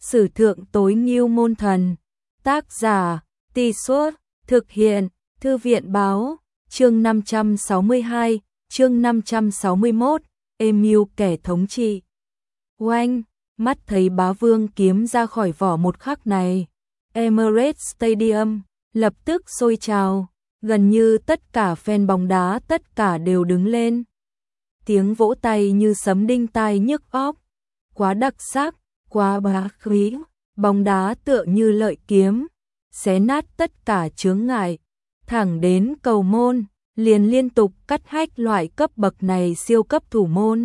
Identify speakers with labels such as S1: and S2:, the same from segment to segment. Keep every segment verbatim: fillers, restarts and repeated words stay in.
S1: Sử thượng tối ngưu môn thần. Tác giả, Tì Suốt, thực hiện, Thư viện báo, chương năm trăm sáu mươi hai, chương năm trăm sáu mươi mốt, Emil kẻ thống trị. Oanh, mắt thấy bá vương kiếm ra khỏi vỏ một khắc này, Emirates Stadium lập tức sôi trào, gần như tất cả fan bóng đá tất cả đều đứng lên. Tiếng vỗ tay như sấm đinh tai nhức óc, quá đặc sắc, quá bá khí, bóng đá tựa như lợi kiếm, xé nát tất cả chướng ngại, thẳng đến cầu môn, liền liên tục cắt hách loại cấp bậc này siêu cấp thủ môn.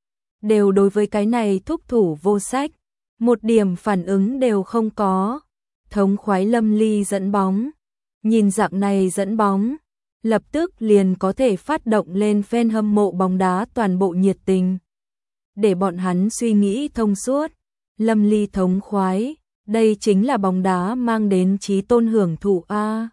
S1: Đều đối với cái này thúc thủ vô sách, một điểm phản ứng đều không có. Thống khoái Lâm Ly dẫn bóng, nhìn dạng này dẫn bóng, lập tức liền có thể phát động lên fan hâm mộ bóng đá toàn bộ nhiệt tình. Để bọn hắn suy nghĩ thông suốt, Lâm Ly thống khoái, đây chính là bóng đá mang đến trí tôn hưởng thụ a.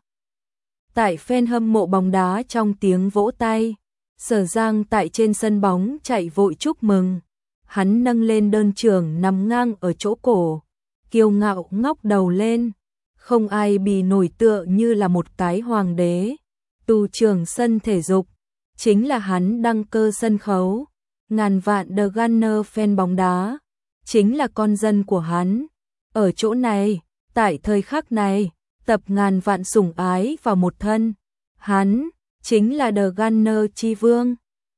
S1: Tại fan hâm mộ bóng đá trong tiếng vỗ tay, Sở Giang tại trên sân bóng chạy vội chúc mừng. Hắn nâng lên đơn trưởng nằm ngang ở chỗ cổ, kiêu ngạo ngóc đầu lên, không ai bì nổi tựa như là một cái hoàng đế. Tù trưởng sân thể dục, chính là hắn đăng cơ sân khấu, ngàn vạn The Gunner fan bóng đá, chính là con dân của hắn. Ở chỗ này, tại thời khắc này, tập ngàn vạn sủng ái vào một thân, hắn chính là The Gunner chi vương.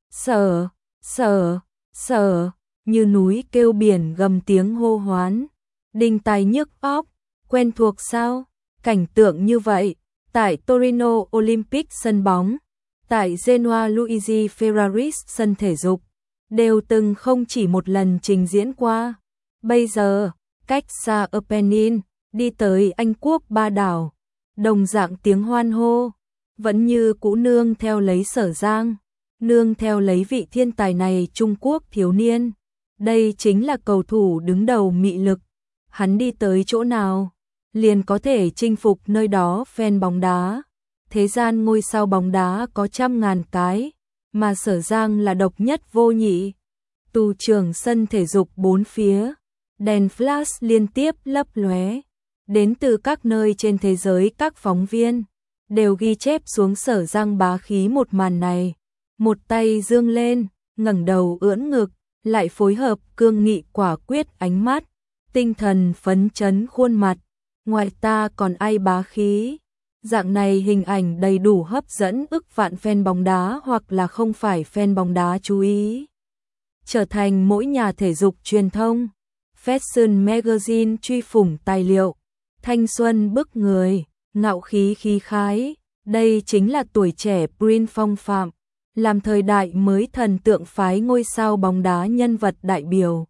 S1: Sở, sở, sở, như núi kêu biển gầm tiếng hô hoán, đinh tai nhức óc, quen thuộc sao? Cảnh tượng như vậy, tại Torino Olympic sân bóng, tại Genoa Luigi Ferraris sân thể dục, đều từng không chỉ một lần trình diễn qua. Bây giờ, cách xa Apennin, đi tới Anh quốc ba đảo, đồng dạng tiếng hoan hô, vẫn như cũ nương theo lấy Sở Giang, nương theo lấy vị thiên tài này Trung Quốc thiếu niên. Đây chính là cầu thủ đứng đầu mị lực, hắn đi tới chỗ nào, liền có thể chinh phục nơi đó fan bóng đá. Thế gian ngôi sao bóng đá có trăm ngàn cái, mà Sở Giang là độc nhất vô nhị. Tù trưởng sân thể dục bốn phía, đèn flash liên tiếp lấp lóe, đến từ các nơi trên thế giới các phóng viên đều ghi chép xuống Sở Giang bá khí một màn này. Một tay dương lên, ngẩng đầu ưỡn ngực, lại phối hợp cương nghị quả quyết ánh mắt, tinh thần phấn chấn khuôn mặt, ngoài ta còn ai bá khí. Dạng này hình ảnh đầy đủ hấp dẫn ức vạn fan bóng đá hoặc là không phải fan bóng đá chú ý. Trở thành mỗi nhà thể dục truyền thông, Fashion Magazine truy phủng tài liệu, thanh xuân bức người, ngạo khí khí khái, đây chính là tuổi trẻ Prince phong phạm, làm thời đại mới thần tượng phái ngôi sao bóng đá nhân vật đại biểu.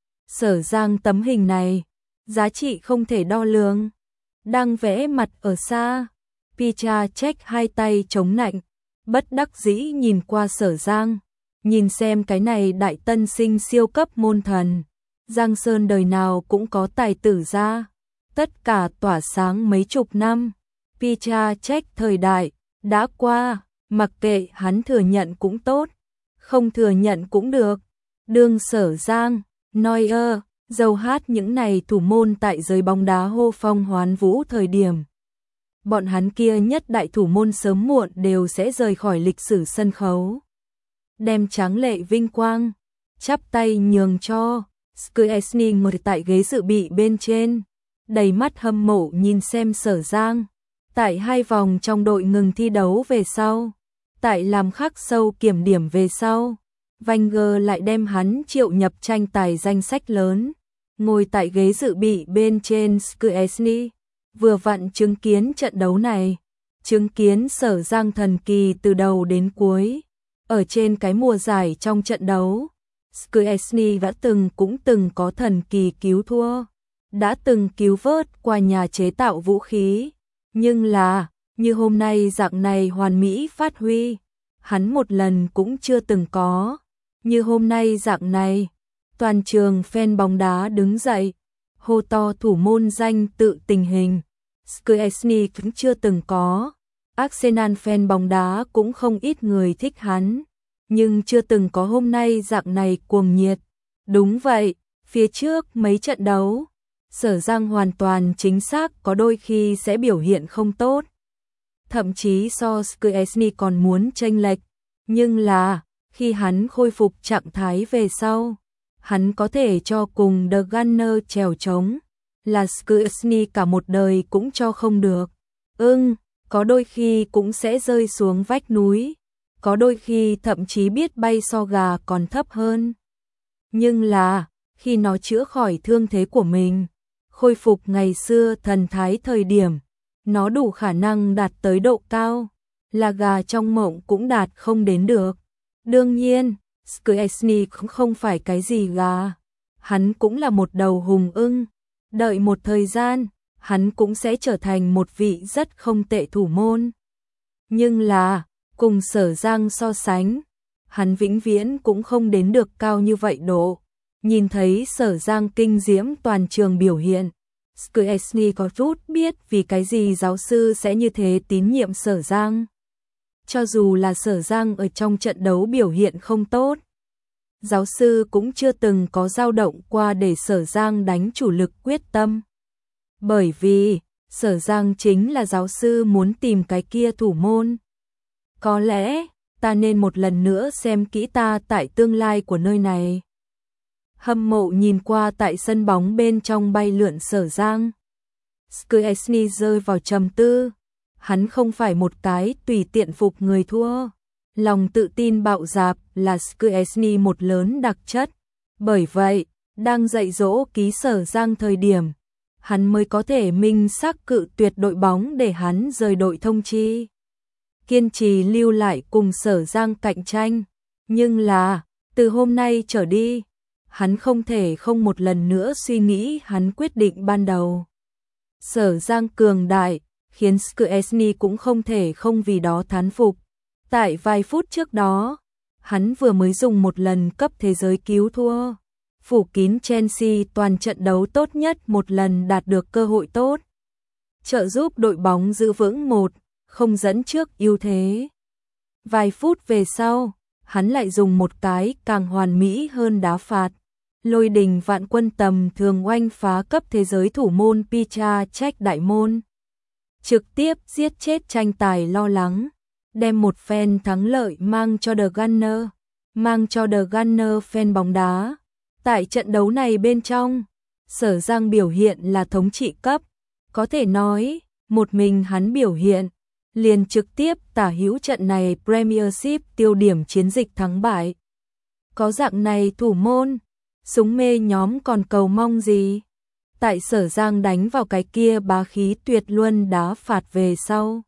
S1: Sở Giang tấm hình này, giá trị không thể đo lường, đang vẽ mặt ở xa. Picha check hai tay chống nạnh, bất đắc dĩ nhìn qua Sở Giang, nhìn xem cái này đại tân sinh siêu cấp môn thần. Giang Sơn đời nào cũng có tài tử ra, tất cả tỏa sáng mấy chục năm. Picha check thời đại đã qua, mặc kệ hắn thừa nhận cũng tốt, không thừa nhận cũng được. Đương Sở Giang, Neuer, dầu hát những này thủ môn tại giới bóng đá hô phong hoán vũ thời điểm, bọn hắn kia nhất đại thủ môn sớm muộn đều sẽ rời khỏi lịch sử sân khấu. Đem tráng lệ vinh quang, chắp tay nhường cho. Szczęsny ngồi tại ghế dự bị bên trên, đầy mắt hâm mộ nhìn xem Sở Giang. Tại hai vòng trong đội ngừng thi đấu về sau, tại làm khắc sâu kiểm điểm về sau, Wenger lại đem hắn triệu nhập tranh tài danh sách lớn. Ngồi tại ghế dự bị bên trên Szczęsny, vừa vặn chứng kiến trận đấu này, chứng kiến Sở Giang thần kỳ từ đầu đến cuối. Ở trên cái mùa giải trong trận đấu, Szczęsny đã từng cũng từng có thần kỳ cứu thua, đã từng cứu vớt qua nhà chế tạo vũ khí, nhưng là, như hôm nay dạng này hoàn mỹ phát huy, hắn một lần cũng chưa từng có. Như hôm nay dạng này, toàn trường fan bóng đá đứng dậy, hô to thủ môn danh tự tình hình, Szczęsny cũng chưa từng có. Arsenal fan bóng đá cũng không ít người thích hắn, nhưng chưa từng có hôm nay dạng này cuồng nhiệt. Đúng vậy, phía trước mấy trận đấu, Sở Giang hoàn toàn chính xác có đôi khi sẽ biểu hiện không tốt. Thậm chí so Szczęsny còn muốn chênh lệch, nhưng là khi hắn khôi phục trạng thái về sau, hắn có thể cho cùng The Gunner trèo trống, là Szczęsny cả một đời cũng cho không được. Ưng, có đôi khi cũng sẽ rơi xuống vách núi, có đôi khi thậm chí biết bay so gà còn thấp hơn. Nhưng là, khi nó chữa khỏi thương thế của mình, khôi phục ngày xưa thần thái thời điểm, nó đủ khả năng đạt tới độ cao, là gà trong mộng cũng đạt không đến được. Đương nhiên, Szczęsny cũng không phải cái gì gà, hắn cũng là một đầu hùng ưng, đợi một thời gian, hắn cũng sẽ trở thành một vị rất không tệ thủ môn. Nhưng là, cùng Sở Giang so sánh, hắn vĩnh viễn cũng không đến được cao như vậy độ. Nhìn thấy Sở Giang kinh diễm toàn trường biểu hiện, Szczęsny có chút biết vì cái gì giáo sư sẽ như thế tín nhiệm Sở Giang. Cho dù là Sở Giang ở trong trận đấu biểu hiện không tốt, giáo sư cũng chưa từng có dao động qua để Sở Giang đánh chủ lực quyết tâm. Bởi vì, Sở Giang chính là giáo sư muốn tìm cái kia thủ môn. Có lẽ, ta nên một lần nữa xem kỹ ta tại tương lai của nơi này. Hâm mộ nhìn qua tại sân bóng bên trong bay lượn Sở Giang. Szczęsny rơi vào trầm tư. Hắn không phải một cái tùy tiện phục người thua. Lòng tự tin bạo dạp là Szczęsny một lớn đặc chất. Bởi vậy, đang dạy dỗ ký Sở Giang thời điểm, hắn mới có thể minh xác cự tuyệt đội bóng để hắn rời đội thông chi. Kiên trì lưu lại cùng Sở Giang cạnh tranh. Nhưng là, từ hôm nay trở đi, hắn không thể không một lần nữa suy nghĩ hắn quyết định ban đầu. Sở Giang cường đại, khiến Szczęsny cũng không thể không vì đó thán phục. Tại vài phút trước đó, hắn vừa mới dùng một lần cấp thế giới cứu thua, phủ kín Chelsea toàn trận đấu tốt nhất một lần đạt được cơ hội tốt, trợ giúp đội bóng giữ vững một không dẫn trước ưu thế. Vài phút về sau, hắn lại dùng một cái càng hoàn mỹ hơn đá phạt. Lôi đình vạn quân tầm thường oanh phá cấp thế giới thủ môn Petr Cech đại môn. Trực tiếp giết chết tranh tài lo lắng, đem một phen thắng lợi mang cho The Gunner, mang cho The Gunner fan bóng đá. Tại trận đấu này bên trong, Sở Giang biểu hiện là thống trị cấp, có thể nói, một mình hắn biểu hiện, liền trực tiếp tả hữu trận này Premiership tiêu điểm chiến dịch thắng bại. Có dạng này thủ môn, súng mê nhóm còn cầu mong gì? Tại Sở Giang đánh vào cái kia bá khí tuyệt luân đá phạt về sau,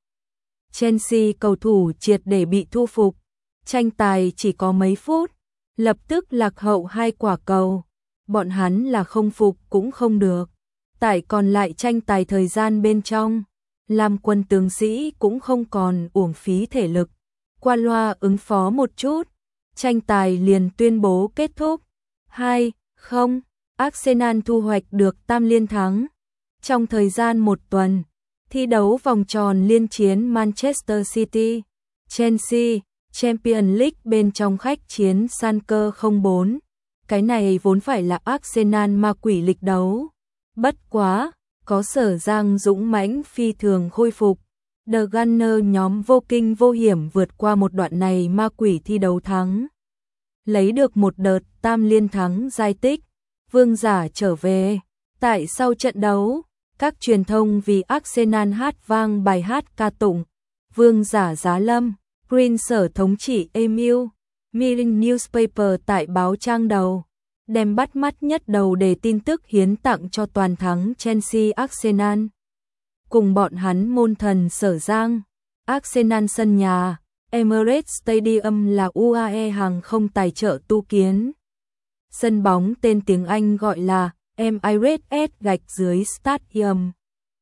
S1: Chelsea cầu thủ triệt để bị thu phục, tranh tài chỉ có mấy phút, lập tức lạc hậu hai quả cầu, bọn hắn là không phục cũng không được. Tại còn lại tranh tài thời gian bên trong, Lam quân tướng sĩ cũng không còn uổng phí thể lực, qua loa ứng phó một chút, tranh tài liền tuyên bố kết thúc. hai không, Arsenal thu hoạch được tam liên thắng. Trong thời gian một tuần, thi đấu vòng tròn liên chiến Manchester City, Chelsea, Champions League bên trong khách chiến Schalke không bốn. Cái này vốn phải là Arsenal ma quỷ lịch đấu. Bất quá, có Sở Giang dũng mãnh phi thường khôi phục. The Gunner nhóm vô kinh vô hiểm vượt qua một đoạn này ma quỷ thi đấu thắng. Lấy được một đợt tam liên thắng giai tích, vương giả trở về. Tại sau trận đấu, các truyền thông vì Arsenal hát vang bài hát ca tụng vương giả giá lâm, Prince sở thống trị Emil. Mirror Newspaper tại báo trang đầu, đem bắt mắt nhất đầu đề tin tức hiến tặng cho toàn thắng Chelsea Arsenal. Cùng bọn hắn môn thần Sở Giang, Arsenal sân nhà, Emirates Stadium là u a e hàng không tài trợ tu kiến. Sân bóng tên tiếng Anh gọi là Emirates gạch dưới Stadium.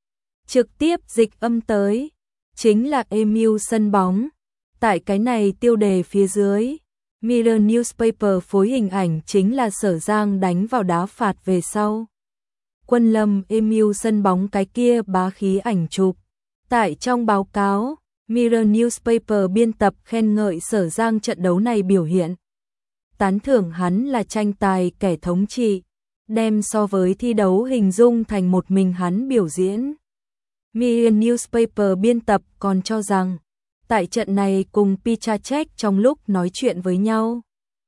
S1: Trực tiếp dịch âm tới, chính là Emil sân bóng. Tại cái này tiêu đề phía dưới, Mirror Newspaper phối hình ảnh chính là Sở Giang đánh vào đá phạt về sau. Quân lâm Emil sân bóng cái kia bá khí ảnh chụp. Tại trong báo cáo, Mirror Newspaper biên tập khen ngợi Sở Giang trận đấu này biểu hiện. Tán thưởng hắn là tranh tài kẻ thống trị, đem so với thi đấu hình dung thành một mình hắn biểu diễn. Mirror Newspaper biên tập còn cho rằng, tại trận này cùng Piszczek trong lúc nói chuyện với nhau,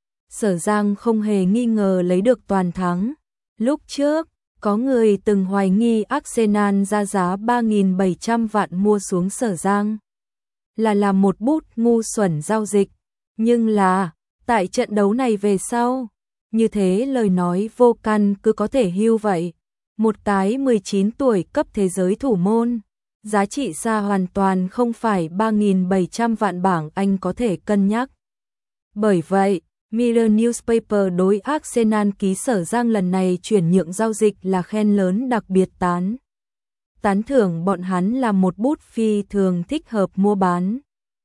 S1: Sở Giang không hề nghi ngờ lấy được toàn thắng. Lúc trước, có người từng hoài nghi Arsenal ra giá ba nghìn bảy trăm vạn mua xuống Sở Giang là làm một bút ngu xuẩn giao dịch, nhưng là, tại trận đấu này về sau, như thế lời nói vô căn cứ có thể hưu vậy. Một cái mười chín tuổi cấp thế giới thủ môn, giá trị xa hoàn toàn không phải ba nghìn bảy trăm vạn bảng Anh có thể cân nhắc. Bởi vậy, Mirror Newspaper đối Arsenal ký Sở Giang lần này chuyển nhượng giao dịch là khen lớn đặc biệt tán. Tán thưởng bọn hắn là một bút phi thường thích hợp mua bán.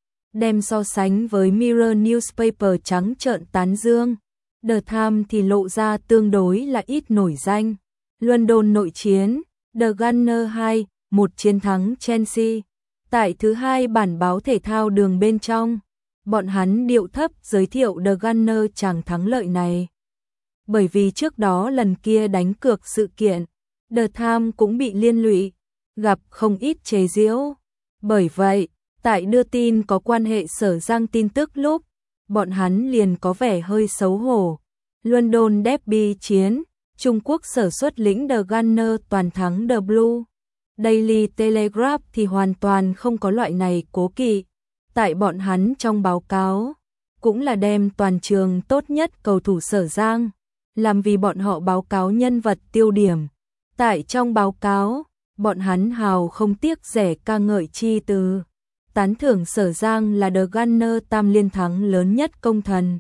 S1: Đem so sánh với Mirror Newspaper trắng trợn tán dương, The Times thì lộ ra tương đối là ít nổi danh. London nội chiến, The Gunner hai, một chiến thắng Chelsea. Tại thứ hai bản báo thể thao đường bên trong, bọn hắn điệu thấp giới thiệu The Gunner chàng thắng lợi này. Bởi vì trước đó lần kia đánh cược sự kiện, The Times cũng bị liên lụy, gặp không ít chế giễu. Bởi vậy, tại đưa tin có quan hệ Sở Giang tin tức lúc, bọn hắn liền có vẻ hơi xấu hổ. London Derby chiến, Trung Quốc sở xuất lĩnh The Gunner toàn thắng The Blue. Daily Telegraph thì hoàn toàn không có loại này cố kỵ. Tại bọn hắn trong báo cáo, cũng là đem toàn trường tốt nhất cầu thủ Sở Giang, làm vì bọn họ báo cáo nhân vật tiêu điểm. Tại trong báo cáo, bọn hắn hào không tiếc rẻ ca ngợi chi từ. Tán thưởng Sở Giang là The Gunner tam liên thắng lớn nhất công thần.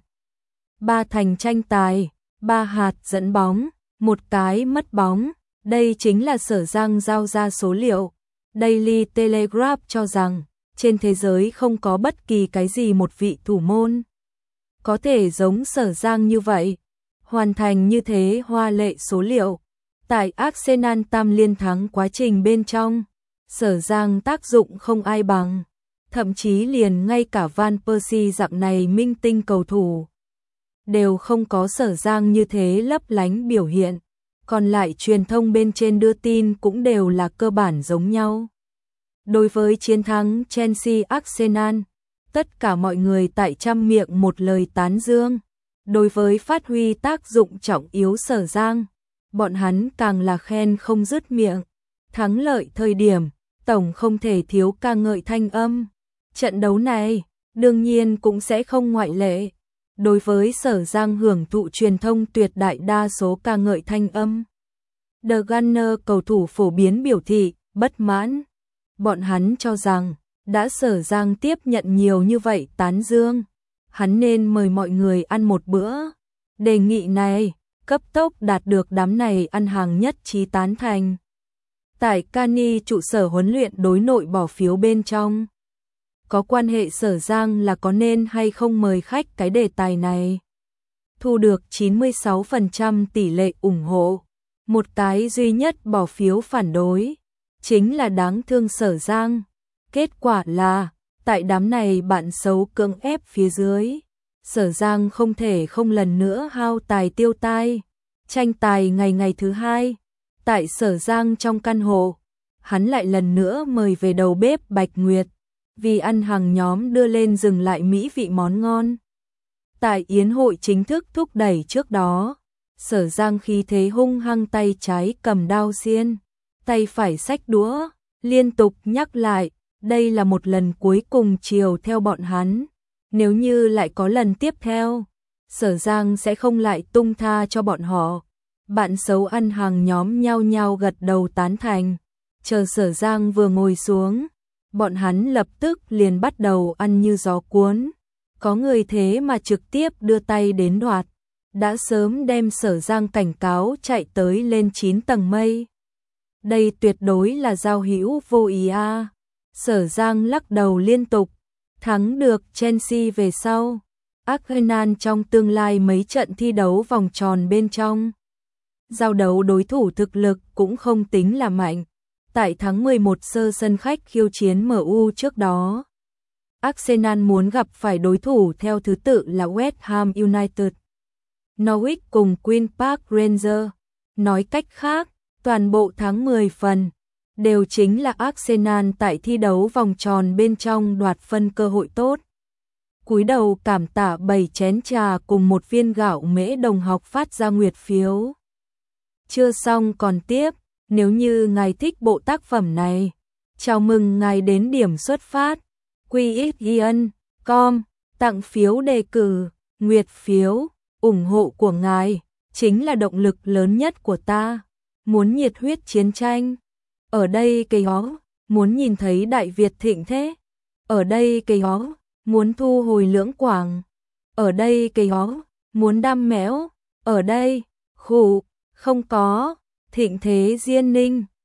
S1: Ba thành tranh tài, ba hạt dẫn bóng, một cái mất bóng. Đây chính là Sở Giang giao ra số liệu. Daily Telegraph cho rằng, trên thế giới không có bất kỳ cái gì một vị thủ môn có thể giống Sở Giang như vậy, hoàn thành như thế hoa lệ số liệu. Tại Arsenal tam liên thắng quá trình bên trong, Sở Giang tác dụng không ai bằng, thậm chí liền ngay cả Van Persie dạng này minh tinh cầu thủ đều không có Sở Giang như thế lấp lánh biểu hiện. Còn lại truyền thông bên trên đưa tin cũng đều là cơ bản giống nhau. Đối với chiến thắng Chelsea Arsenal, tất cả mọi người tại trăm miệng một lời tán dương. Đối với phát huy tác dụng trọng yếu Sở Giang, bọn hắn càng là khen không dứt miệng. Thắng lợi thời điểm, tổng không thể thiếu ca ngợi thanh âm. Trận đấu này, đương nhiên cũng sẽ không ngoại lệ. Đối với Sở Giang hưởng thụ truyền thông tuyệt đại đa số ca ngợi thanh âm. The Gunner cầu thủ phổ biến biểu thị, bất mãn. Bọn hắn cho rằng, đã Sở Giang tiếp nhận nhiều như vậy tán dương, hắn nên mời mọi người ăn một bữa. Đề nghị này, cấp tốc đạt được đám này ăn hàng nhất trí tán thành. Tại Cani trụ sở huấn luyện đối nội bỏ phiếu bên trong. Có quan hệ Sở Giang là có nên hay không mời khách cái đề tài này. Thu được chín mươi sáu phần trăm tỷ lệ ủng hộ. Một cái duy nhất bỏ phiếu phản đối, chính là đáng thương Sở Giang. Kết quả là, tại đám này bạn xấu cưỡng ép phía dưới, Sở Giang không thể không lần nữa hao tài tiêu tai. Tranh tài ngày ngày thứ hai, tại Sở Giang trong căn hộ, hắn lại lần nữa mời về đầu bếp Bạch Nguyệt, vì ăn hàng nhóm đưa lên dừng lại mỹ vị món ngon. Tại yến hội chính thức thúc đẩy trước đó, Sở Giang khí thế hung hăng, tay trái cầm đao xiên, tay phải xách đũa, liên tục nhắc lại, đây là một lần cuối cùng chiều theo bọn hắn. Nếu như lại có lần tiếp theo, Sở Giang sẽ không lại tung tha cho bọn họ. Bạn xấu ăn hàng nhóm nhao nhao gật đầu tán thành. Chờ Sở Giang vừa ngồi xuống, bọn hắn lập tức liền bắt đầu ăn như gió cuốn. Có người thế mà trực tiếp đưa tay đến đoạt, đã sớm đem Sở Giang cảnh cáo chạy tới lên chín tầng mây. Đây tuyệt đối là giao hữu vô ý a. À. Sở Giang lắc đầu liên tục, thắng được Chelsea về sau, Arsenal trong tương lai mấy trận thi đấu vòng tròn bên trong. Giao đấu đối thủ thực lực cũng không tính là mạnh. Tại tháng mười một sơ sân khách khiêu chiến em u trước đó, Arsenal muốn gặp phải đối thủ theo thứ tự là West Ham United, Norwich cùng Queen Park Rangers. Nói cách khác, toàn bộ tháng mười phần đều chính là Arsenal tại thi đấu vòng tròn bên trong đoạt phân cơ hội tốt. Cúi đầu cảm tạ bảy chén trà cùng một viên gạo mễ đồng học phát ra nguyệt phiếu. Chưa xong còn tiếp, nếu như ngài thích bộ tác phẩm này, chào mừng ngài đến điểm xuất phát quy x ian chấm com tặng phiếu đề cử, nguyệt phiếu, ủng hộ của ngài chính là động lực lớn nhất của ta. Muốn nhiệt huyết chiến tranh, ở đây cây ó, muốn nhìn thấy Đại Việt thịnh thế, ở đây cây ó, muốn thu hồi Lưỡng Quảng, ở đây cây ó, muốn đam mẽo, ở đây, khủ, không có, thịnh thế Diên Ninh.